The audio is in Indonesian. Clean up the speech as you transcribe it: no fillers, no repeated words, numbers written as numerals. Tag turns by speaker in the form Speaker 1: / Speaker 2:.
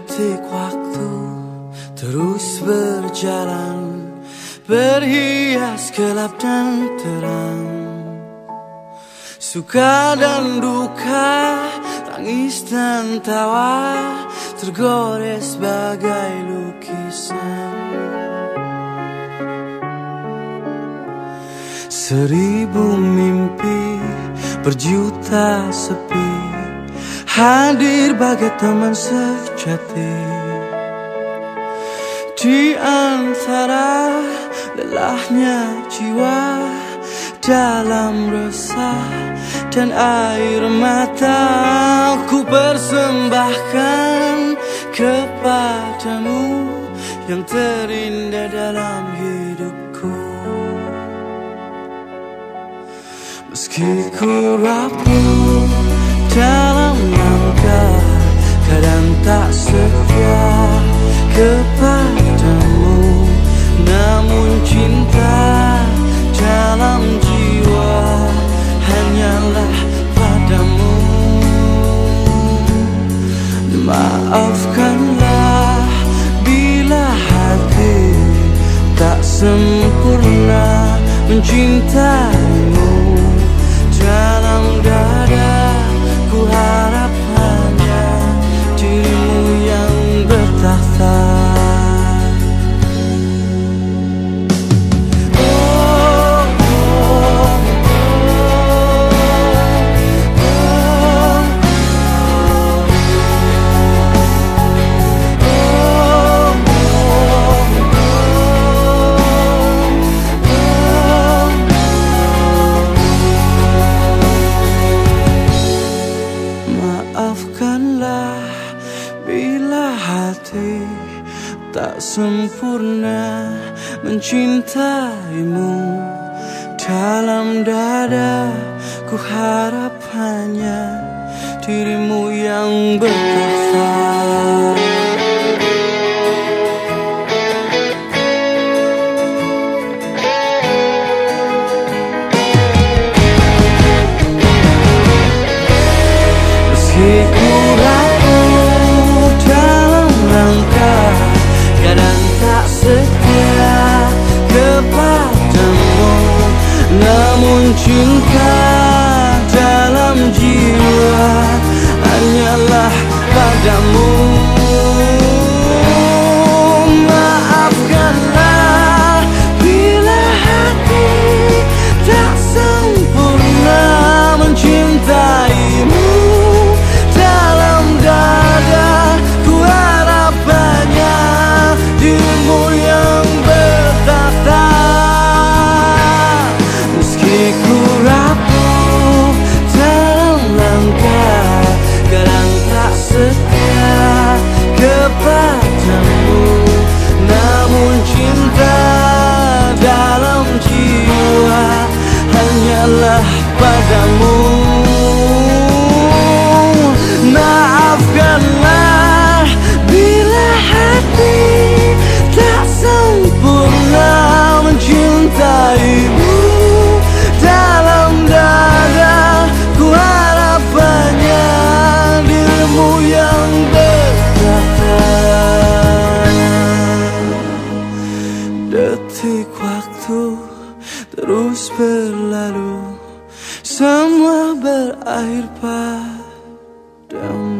Speaker 1: Detik waktu terus berjalan, berhias gelap dan terang, suka dan duka, tangis dan tawa, tergores bagai lukisan. Seribu mimpi, berjuta sepi, hadir bagai teman sejati. Di antara lelahnya jiwa, dalam resah dan air mata, ku persembahkan kepadamu yang terindah dalam hidupku. Meski ku rapuh dalam langkah, kadang tak setia kepadamu, namun cinta dalam jiwa hanyalah padamu. Maafkanlah bila hati tak sempurna mencintaimu. Dalam dada ku harap hanya dirimu yang bertakhta. Maafkanlah bila hati tak sempurna mencintaimu. Dalam dada ku harap hanya dirimu yang bertakhta. Ku rapuh dalam langkah, kadang tak setia kepadamu, namun cinta dalam jiwa hanyalah padamu. Maafkanlah bila hati tak sempurna mencintaimu. Padamu, maafkanlah bila hati tak sempurna mencintaimu. Dalam dada ku harap hanya dirimu yang bertakhta. Detik waktu terus berlalu, semua berakhir padamu.